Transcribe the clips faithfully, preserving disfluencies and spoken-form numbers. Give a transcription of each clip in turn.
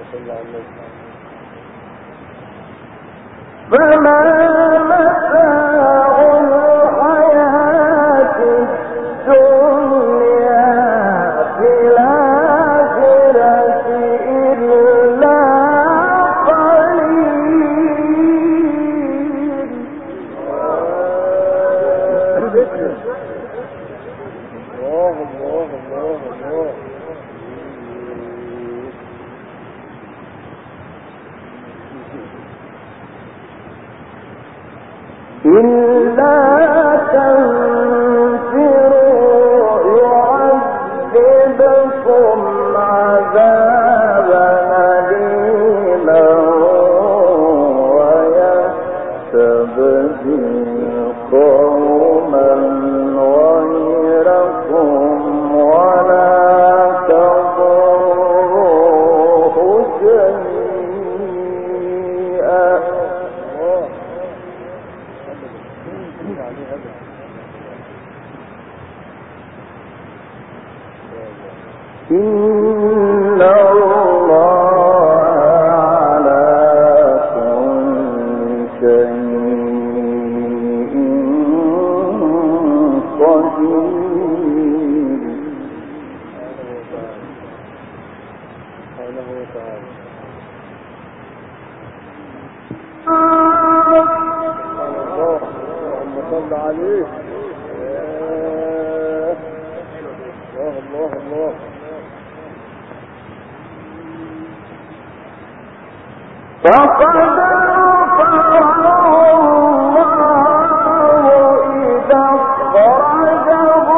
فما متاع الحياة الدنيا في الآخرة إلا قليل. الله الله الله الله. إلا تنفروا يعذبكم عذابا أليما ويستبدل قوما غيركم ولا تضروه شيئا. إن الله على كل شيء قدير. سبحانه وتعالى. اللهم صل عليه. الله الله الله. فقد غفر الله إذا أخرجه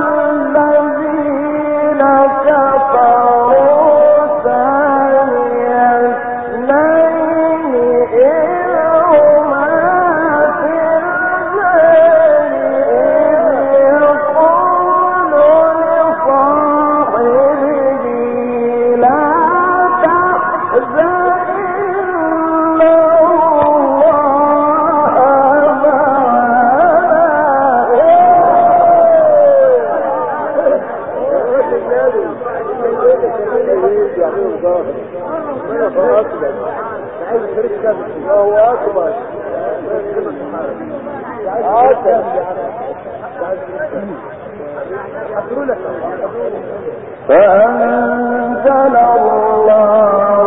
الذين كفروا ثاني اثنين إذ هما في النار إذ يقول لصاحبه لا تحزن فأنزل الله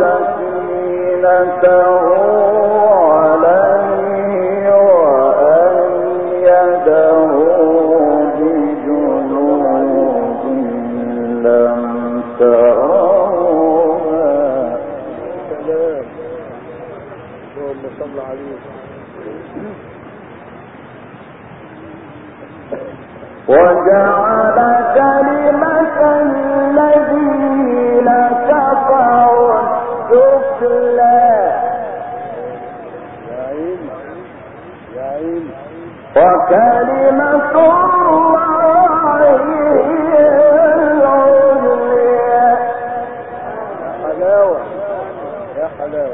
سكينته عليه وأيده بجنود لم تروها. اللهم صل عليه. وجعل كلمة الذين كفروا السفلى وكلمة الله هي العليا. حلاوة يا حلاوة.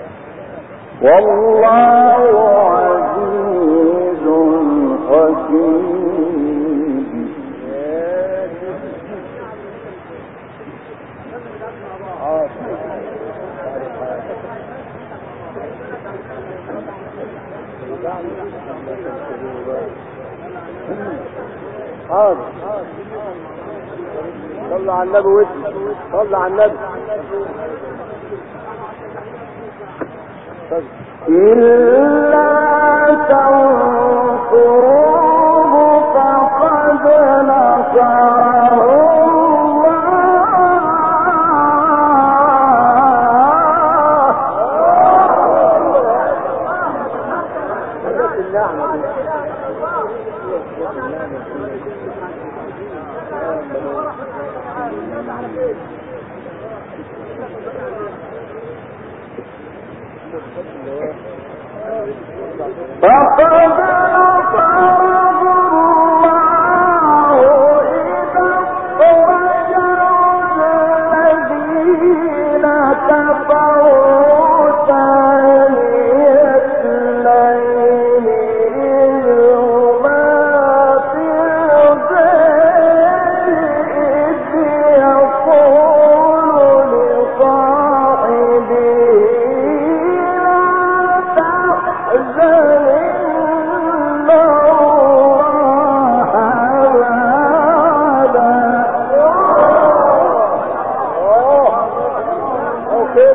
والله عزيز حكيم. حاضر. صلى على النبي وجهي. صلى على النبي. إلا تنصروه فقد نصره فقد نصره الله إذ أخرجه الذين كفروا ثاني اثنين إذ هما في الغار إذ يقول لصاحبه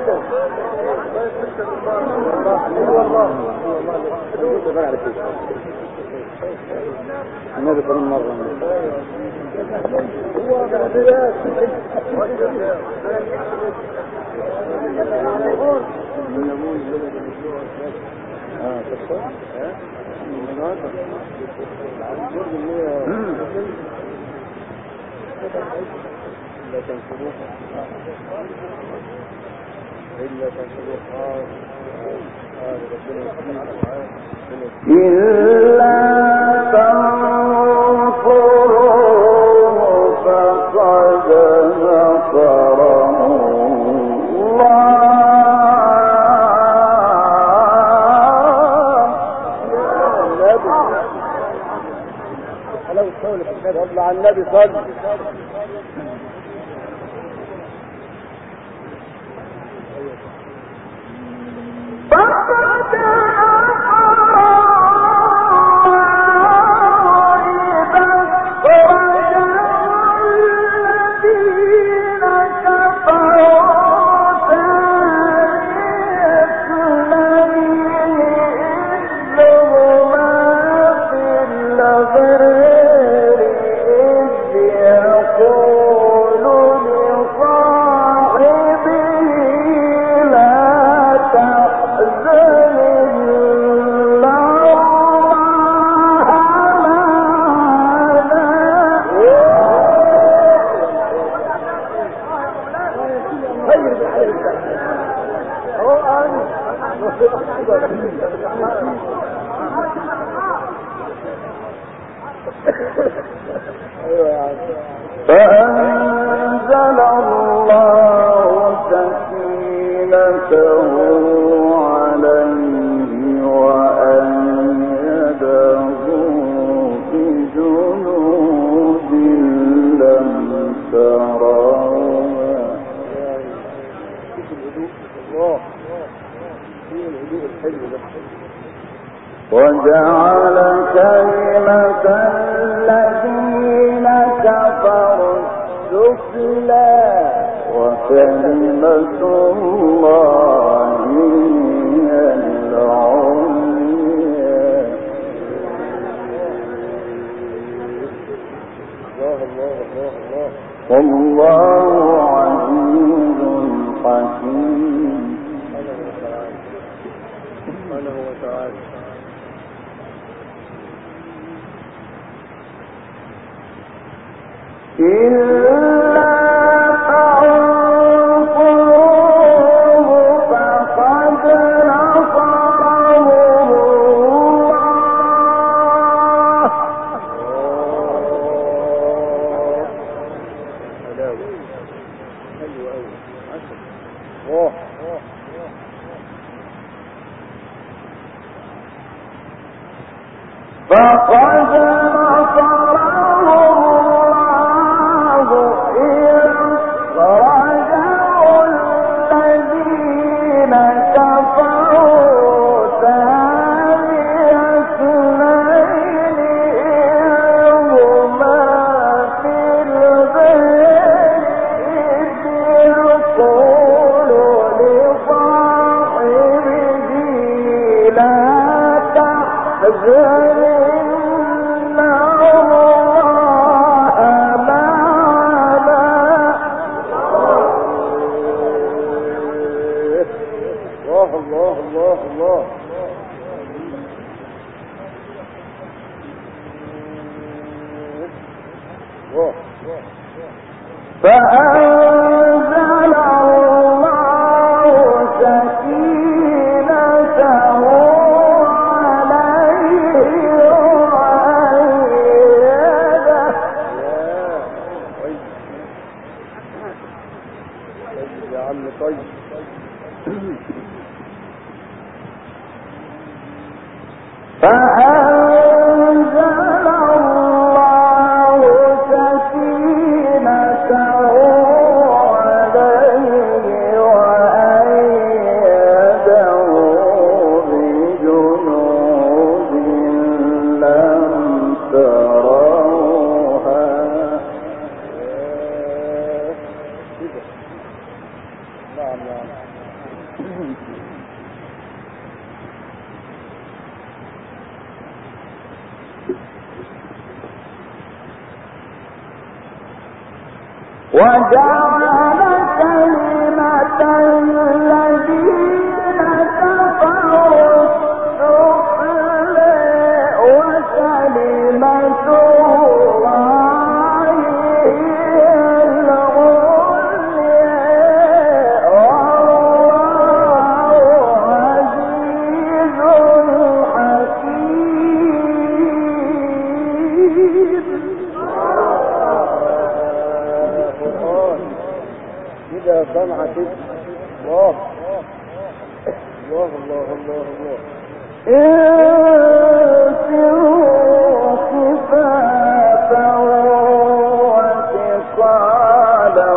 النبي كريم مرة إلا تنصروه إلا تنصروه إلا تنصروه فقد نصره الله. صلى على النبي صلى. فأنزل الله سكينته عليه وأيده بجنود لم تروها وجعل كلمة الذين كفروا السفلى وكلمة الله هي العليا. والله عزيز حكيم. سبحانه وتعالى. إلا تنصروه فقد نصره الله. فقد فأنزل الله سكينته عليه وأيده. يا عم طيب. فأنزل الله سكينته عليه وأيده بجنود لم تروها. نعم نعم وجعل كلمة الذين كفروا السفلى وكلمة الله هي العليا والله عزيز حكيم. كده طمعة كده. الله الله الله الله الله. انفروا خفافا وثقالا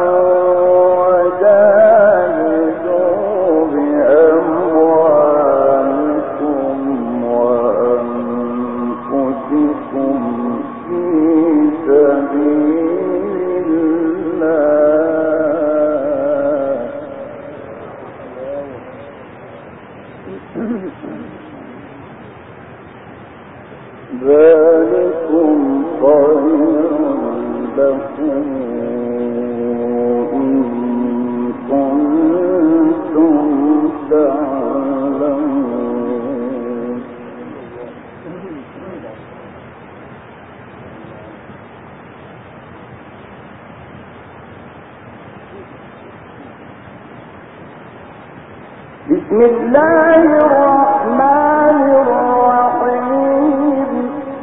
وجاهدوا بأموالكم وأنفسكم في سبيل ذلكم خير لكم إن كنتم تعلمون. بسم الله الرحمن الرحيم.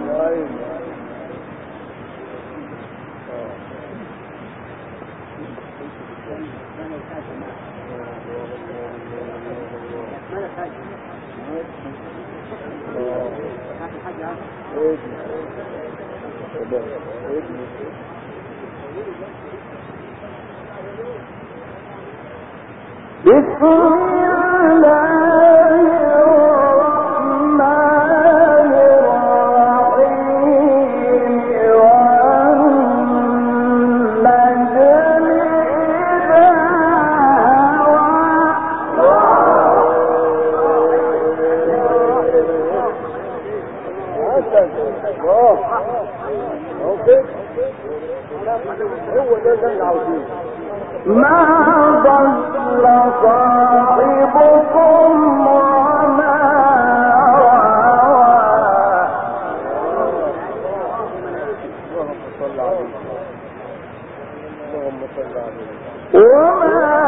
بسم الله الرحمن الرحيم. والنجم إذا ما ضل صاحبكم وما وما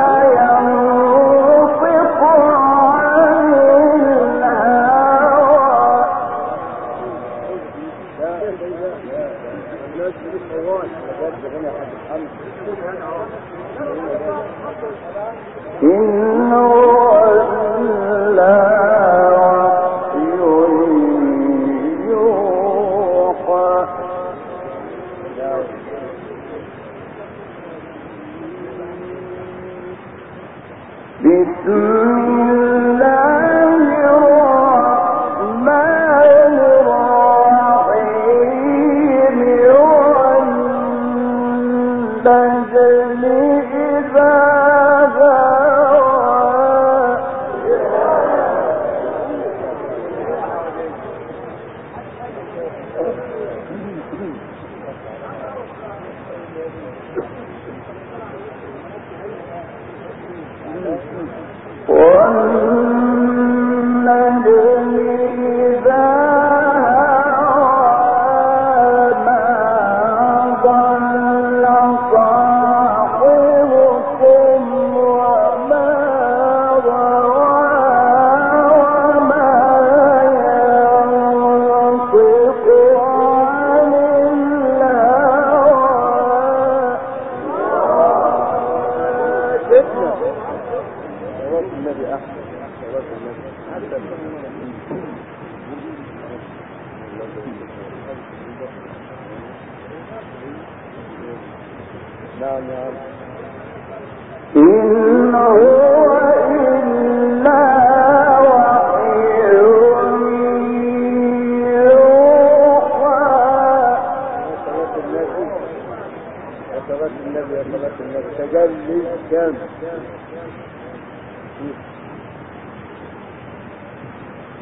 ينطق عن الهوى إن هو إلا وحي يوحى. بسم الله الرحمن الرحيم. والنجم إذا والنجم إذا هوى ما ضل صاحبكم وما غوى وما ينطق عن الهوى. النبي أحسن صلاة النبي أحسن. نعم يا رب. إن هو إلا وحي يوحى. صلاة النبي يا صلاة النبي يا صلاة النبي. تجلي كامل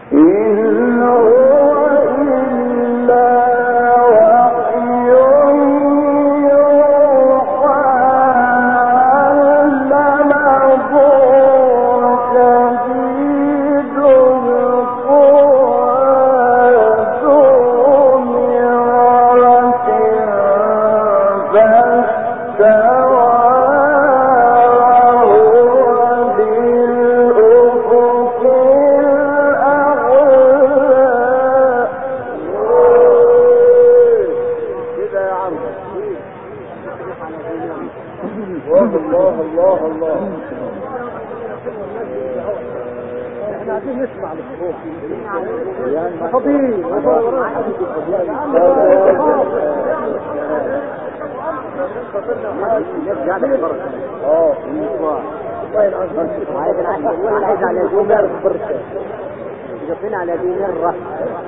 على دين الرحمة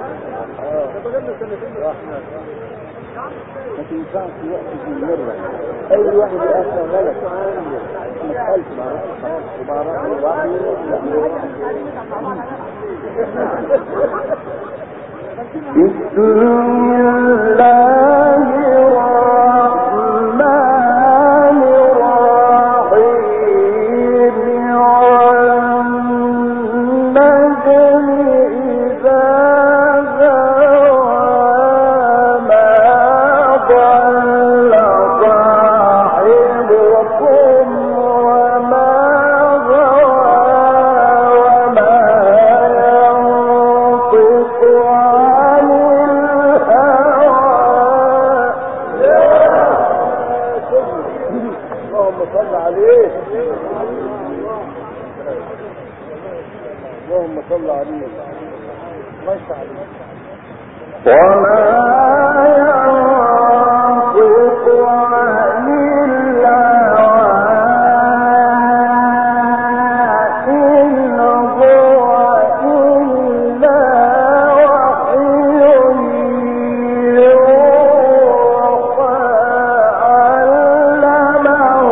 ما تنفعش وقت في المرة أي واحد يأثر غلط مسألة بسم الله الرحمن الرحيم والنجم إذا هوى ما ضل صاحبكم وما غوى وما ينطق عن اللهم صل عليه اللهم صل عليه ما يشاء عليه وما ينطق عن الهوى إن هو إلا وحي يوحى علمه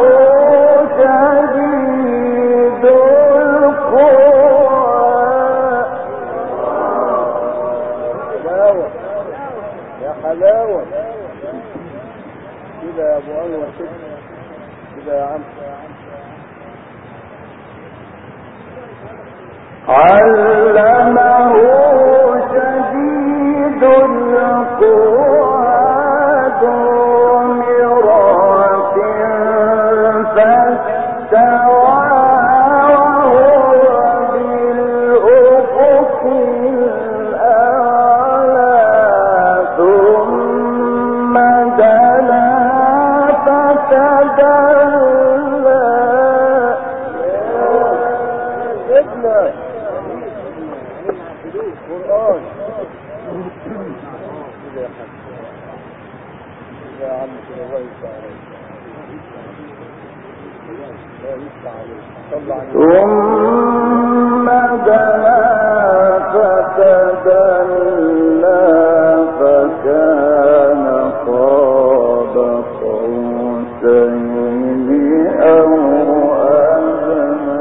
شديد القوى حلاوة يا حلاوة كده يا ابو انور كده كده يا عم علمه شديد القوى ذو مرة فاستوى وهو بالأفق الأعلى ثم دنا فتدلى ابنة قرآن كده يا حاج كده يا عم كده الله يفتح عليك الله يفتح عليك صل على النبي ثم دنا فتدلى فكان قاب قوسين أو أدنى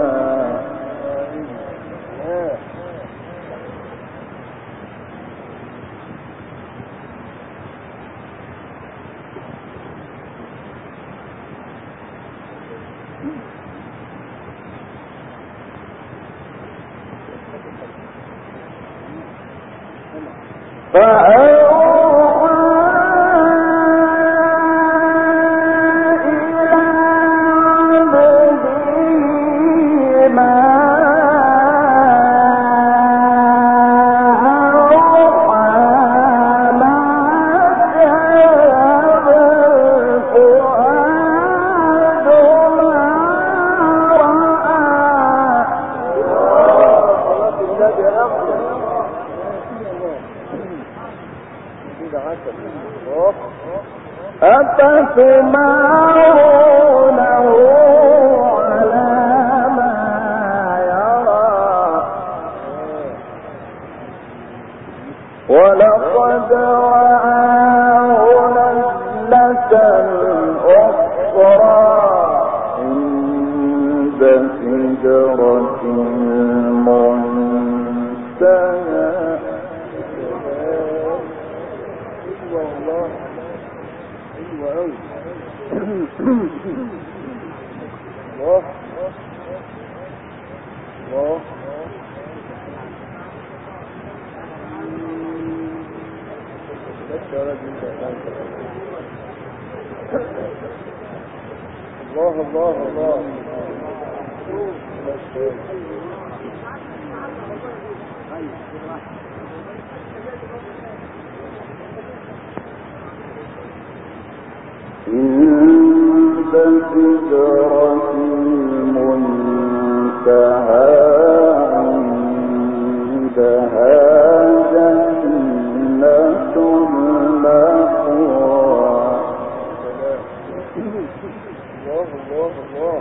فأوحى إلى عبده ما أوحى ما كذب الفؤاد ما أفتمارونه على ما يرى ولقد رآه نزلة أخرى عند سدرة المنتهى منتهى والله ايوه قوي الله الله الله الله الله عند سدرة المنتهى عندها جنة المأوى الله الله الله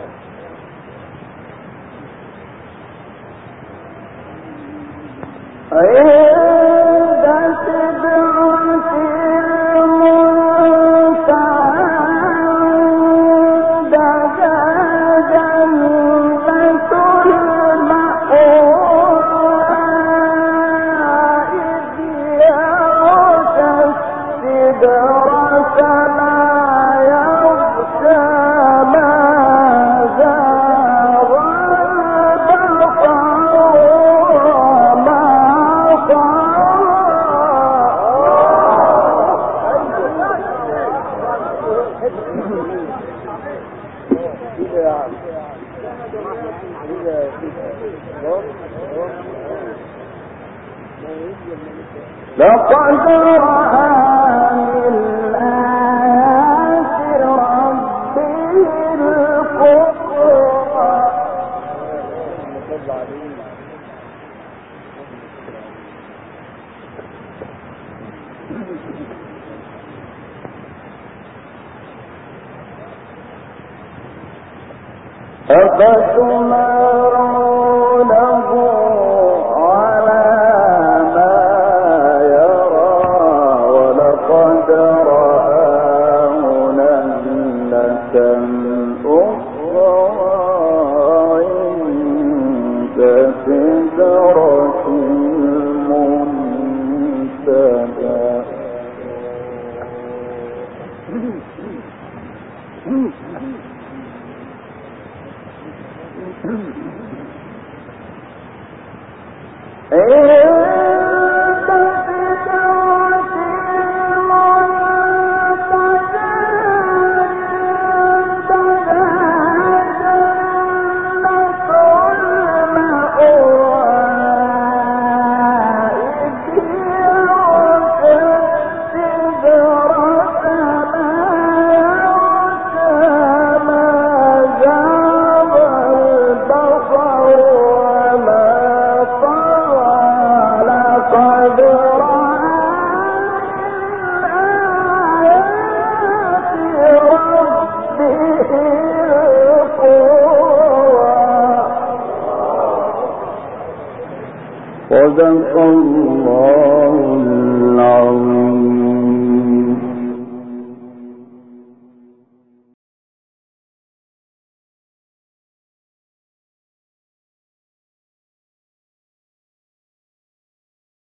عند سدرة لقد رأى من آيات ربه الكبرى أفتمارونه على ما يرى ولقد رآه نزلة أخرى عند سدرة المنتهى صدق الله العظيم.